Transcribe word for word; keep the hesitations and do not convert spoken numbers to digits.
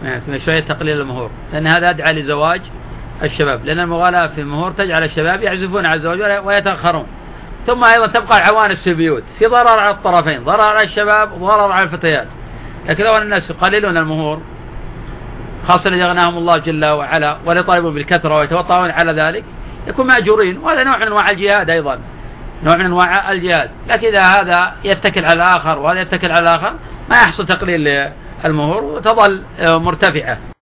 في شوية تقليل المهور، لأن هذا أدعى لزواج الشباب، لأن المغالاة في المهور تجعل الشباب يعزفون على الزواج ويتأخرون. ثم أيضا تبقى العوانس في البيوت، في ضرر على الطرفين، ضرر على الشباب وضرر على الفتيات. لكن لو أن الناس يقللون المهور، خاصة إذا أغناهم الله جل وعلا ولا يطالبون بالكثرة ويتوطئون على ذلك، يكون مأجورين، وهذا نوع من أنواع الجهاد أيضا، نوع من أنواع الجهاد. لكن إذا هذا يتكل على الآخر وهذا يتكل على الآخر، ما يحصل تقليل المهور وتظل مرتفعة.